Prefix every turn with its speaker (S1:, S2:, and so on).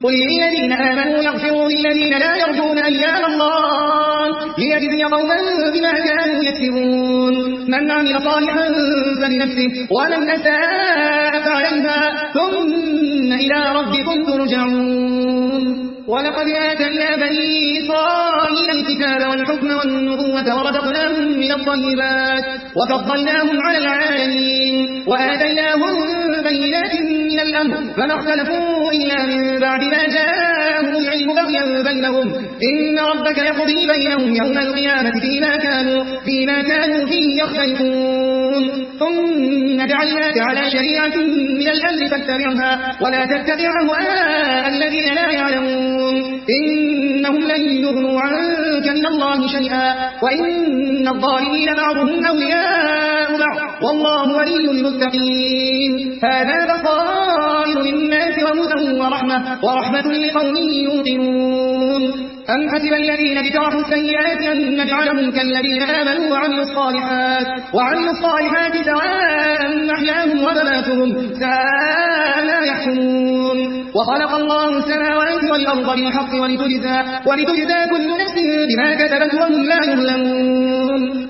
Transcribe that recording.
S1: قل للذين آمنوا يغفروا للذين لا يرجون أيام الله ليجزي قوما بما كانوا يكسبون من عمل صالحا فلنفسه ومن أساء فعليها ثم إلى ربكم ترجعون ولقد آتينا بني إسرائيل الكتاب والحكم والنبوة ورزقناهم من الطيبات وفضلناهم على العالمين وآتيناهم بينات من الأمر فما اختلفوا إلا من بعد ما جاءهم العلم بغيا بينهم إن ربك يقضي بينهم يوم القيامة فيما كانوا فيه يختلفون ثم جعلناك على شريعة من الأمر فاتبعها ولا تتبع أهواء الذين لا يعلمون إنهم لن يغنوا عنك من الله شيئا وإن الظالمين بعضهم أولياء بعض والله ولي المتقين هذا بصائر للناس وهدى ورحمة لقوم يوقنون أم حسب الذين اجترحوا السيئات أن نجعلهم كالذين آمنوا وعملوا الصالحات سواء محياهم ومماتهم ساء ما يحكمون وخلق الله السماوات والأرض بالحق ولتجزى كل نفس بما كسبت وهم لا يظلمون